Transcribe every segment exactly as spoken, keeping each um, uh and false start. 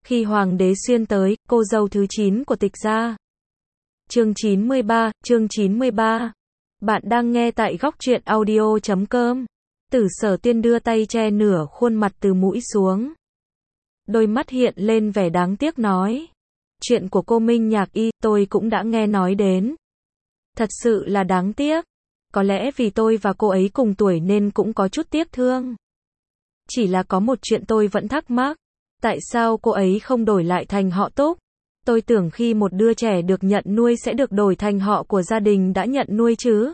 Khi Hoàng đế Xuyên tới, cô dâu thứ chín của Tịch gia. Chương chín mươi ba, chương chín mươi ba. Bạn đang nghe tại góc truyện audio chấm com. Tử Sở Tiên đưa tay che nửa khuôn mặt từ mũi xuống. Đôi mắt hiện lên vẻ đáng tiếc nói. Chuyện của cô Minh Nhạc Y, tôi cũng đã nghe nói đến. Thật sự là đáng tiếc. Có lẽ vì tôi và cô ấy cùng tuổi nên cũng có chút tiếc thương. Chỉ là có một chuyện tôi vẫn thắc mắc. Tại sao cô ấy không đổi lại thành họ Túc? Tôi tưởng khi một đứa trẻ được nhận nuôi sẽ được đổi thành họ của gia đình đã nhận nuôi chứ.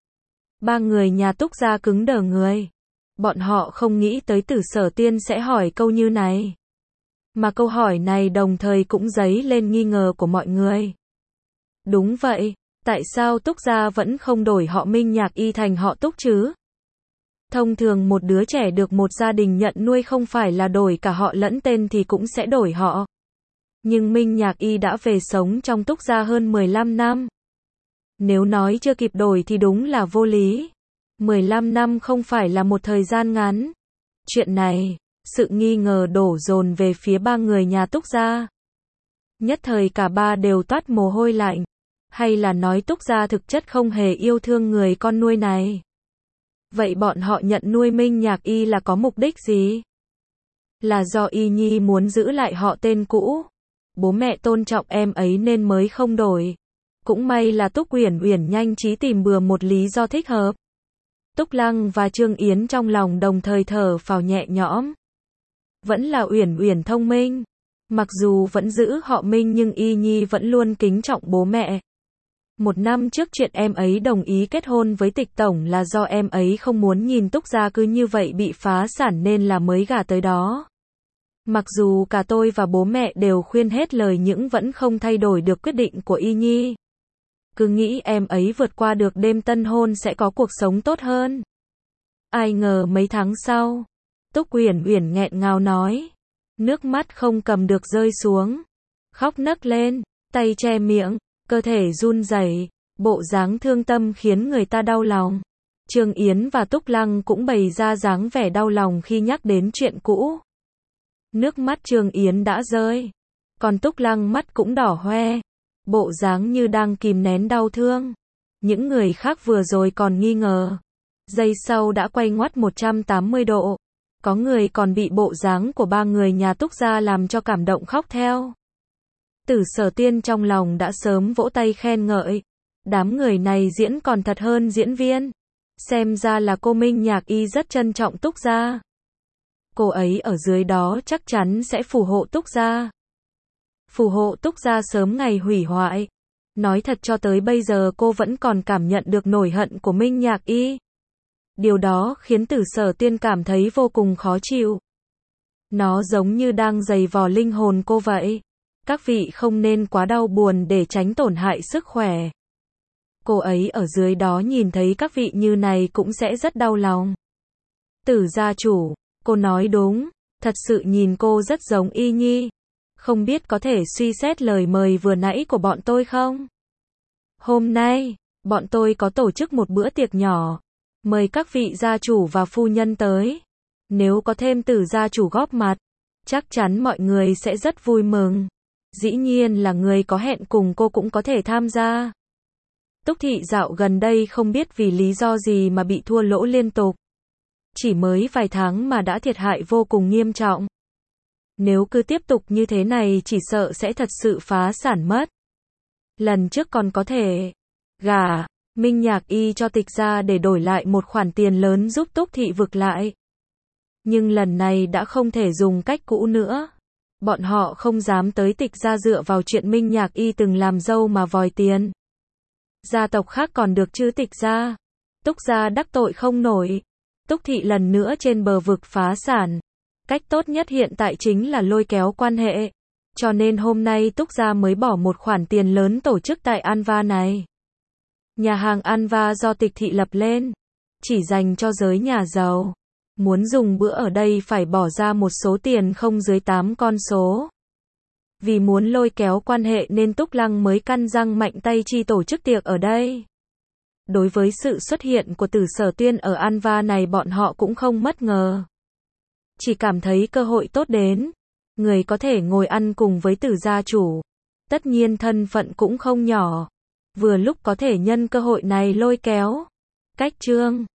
Ba người nhà Túc gia cứng đờ người. Bọn họ không nghĩ tới Tử Sở Tiên sẽ hỏi câu như này. Mà câu hỏi này đồng thời cũng dấy lên nghi ngờ của mọi người. Đúng vậy, tại sao Túc gia vẫn không đổi họ Minh Nhạc Y thành họ Túc chứ? Thông thường một đứa trẻ được một gia đình nhận nuôi không phải là đổi cả họ lẫn tên thì cũng sẽ đổi họ. Nhưng Minh Nhạc Y đã về sống trong Túc gia hơn mười lăm năm. Nếu nói chưa kịp đổi thì đúng là vô lý. mười lăm năm không phải là một thời gian ngắn. Chuyện này, sự nghi ngờ đổ dồn về phía ba người nhà Túc gia. Nhất thời cả ba đều toát mồ hôi lạnh. Hay là nói Túc gia thực chất không hề yêu thương người con nuôi này? Vậy bọn họ nhận nuôi Minh Nhạc Y là có mục đích gì? Là do Y Nhi muốn giữ lại họ tên cũ. Bố mẹ tôn trọng em ấy nên mới không đổi. Cũng may là Túc Uyển Uyển nhanh trí tìm bừa một lý do thích hợp. Túc Lăng và Trương Yến trong lòng đồng thời thở phào nhẹ nhõm. Vẫn là Uyển Uyển thông minh. Mặc dù vẫn giữ họ Minh nhưng Y Nhi vẫn luôn kính trọng bố mẹ. Một năm trước chuyện em ấy đồng ý kết hôn với Tịch tổng là do em ấy không muốn nhìn Túc gia cứ như vậy bị phá sản nên là mới gả tới đó. Mặc dù cả tôi và bố mẹ đều khuyên hết lời nhưng vẫn không thay đổi được quyết định của Y Nhi. Cứ nghĩ em ấy vượt qua được đêm tân hôn sẽ có cuộc sống tốt hơn. Ai ngờ mấy tháng sau, Túc Uyển Uyển nghẹn ngào nói, nước mắt không cầm được rơi xuống, khóc nấc lên, tay che miệng, cơ thể run rẩy, bộ dáng thương tâm khiến người ta đau lòng. Trương Yến và Túc Lăng cũng bày ra dáng vẻ đau lòng khi nhắc đến chuyện cũ. Nước mắt Trương Yến đã rơi, còn Túc Lăng mắt cũng đỏ hoe, bộ dáng như đang kìm nén đau thương. Những người khác vừa rồi còn nghi ngờ, giây sau đã quay ngoắt một trăm tám mươi độ. Có người còn bị bộ dáng của ba người nhà Túc gia làm cho cảm động khóc theo. Tử Sở Tiên trong lòng đã sớm vỗ tay khen ngợi. Đám người này diễn còn thật hơn diễn viên. Xem ra là cô Minh Nhạc Y rất trân trọng Túc gia. Cô ấy ở dưới đó chắc chắn sẽ phù hộ Túc gia. Phù hộ Túc gia sớm ngày hủy hoại. Nói thật cho tới bây giờ cô vẫn còn cảm nhận được nổi hận của Minh Nhạc Y. Điều đó khiến Tử Sở Tiên cảm thấy vô cùng khó chịu. Nó giống như đang giày vò linh hồn cô vậy. Các vị không nên quá đau buồn để tránh tổn hại sức khỏe. Cô ấy ở dưới đó nhìn thấy các vị như này cũng sẽ rất đau lòng. Tử gia chủ, cô nói đúng, thật sự nhìn cô rất giống Y Nhi. Không biết có thể suy xét lời mời vừa nãy của bọn tôi không? Hôm nay, bọn tôi có tổ chức một bữa tiệc nhỏ. Mời các vị gia chủ và phu nhân tới. Nếu có thêm Tử gia chủ góp mặt, chắc chắn mọi người sẽ rất vui mừng. Dĩ nhiên là người có hẹn cùng cô cũng có thể tham gia. Túc thị dạo gần đây không biết vì lý do gì mà bị thua lỗ liên tục. Chỉ mới vài tháng mà đã thiệt hại vô cùng nghiêm trọng. Nếu cứ tiếp tục như thế này chỉ sợ sẽ thật sự phá sản mất. Lần trước còn có thể gả Minh Nhạc Y cho Tịch gia để đổi lại một khoản tiền lớn giúp Túc thị vực lại. Nhưng lần này đã không thể dùng cách cũ nữa. Bọn họ không dám tới Tịch gia dựa vào chuyện Minh Nhạc Y từng làm dâu mà vòi tiền. Gia tộc khác còn được chứ Tịch gia. Túc gia đắc tội không nổi. Túc thị lần nữa trên bờ vực phá sản. Cách tốt nhất hiện tại chính là lôi kéo quan hệ. Cho nên hôm nay Túc gia mới bỏ một khoản tiền lớn tổ chức tại Anva này. Nhà hàng Anva do Tịch thị lập lên. Chỉ dành cho giới nhà giàu. Muốn dùng bữa ở đây phải bỏ ra một số tiền không dưới tám con số. Vì muốn lôi kéo quan hệ nên Túc Lăng mới căn răng mạnh tay chi tổ chức tiệc ở đây. Đối với sự xuất hiện của Tử Sở Tiên ở Anva này bọn họ cũng không bất ngờ. Chỉ cảm thấy cơ hội tốt đến. người có thể ngồi ăn cùng với Tử gia chủ. Tất nhiên thân phận cũng không nhỏ. Vừa lúc có thể nhân cơ hội này lôi kéo. Cách Trương